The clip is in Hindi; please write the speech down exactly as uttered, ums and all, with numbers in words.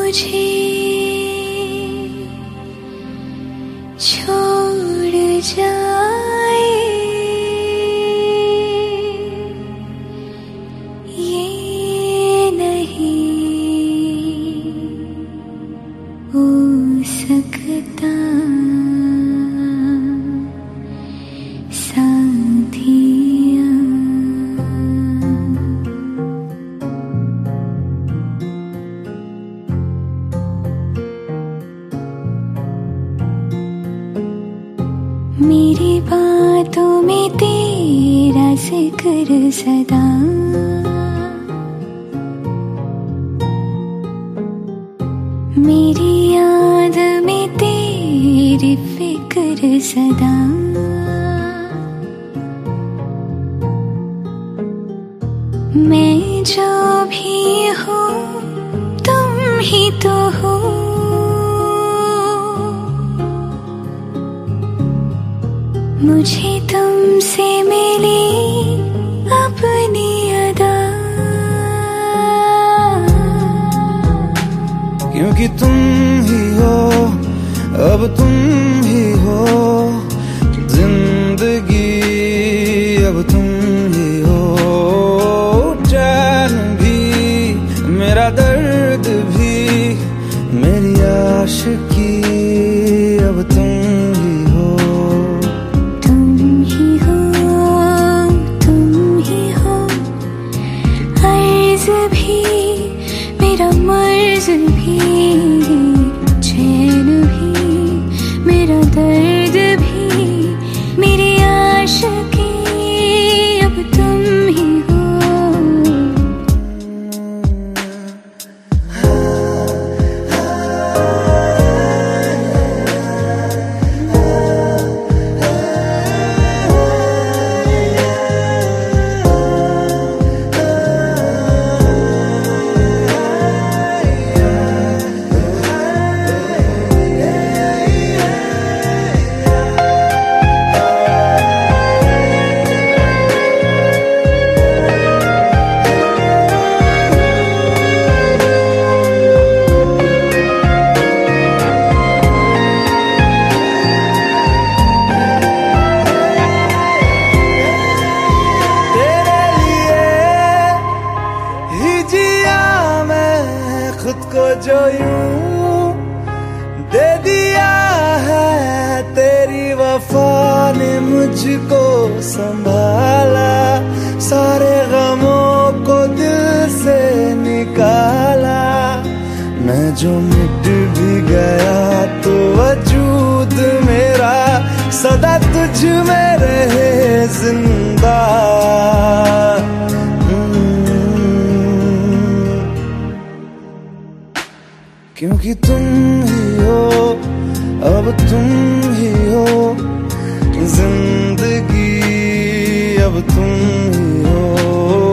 मुझे छोड़ जाए ये नहीं हो सकता साथिया। मेरी बातों में तेरा जिक्र सदा, मेरी याद में तेरी फिक्र सदा। मैं जो भी हूँ तुम ही तो हो, मुझे तुमसे मिली अपनी अदा। क्योंकि तुम ही हो, अब तुम ही हो जिंदगी, अब तुम ही हो चैन भी, मेरा दर्द भी, मेरी आशिकी, अब तुम ही हो। तुम ही हो, तुम ही हो, अर्ज भी मेरा मर्ज भी, चैन भी मेरा दर्द भी, मेरी आशिकी, अब तुम ही हो। खुद को जो यूं दे दिया है, तेरी वफा ने मुझको संभाला, सारे गमों को दिल से निकाला। मैं जो मिट भी गया तो वजूद मेरा सदा तुझ में रहे जिंदा। क्योंकि तुम ही हो, अब तुम ही हो जिंदगी, अब तुम ही हो।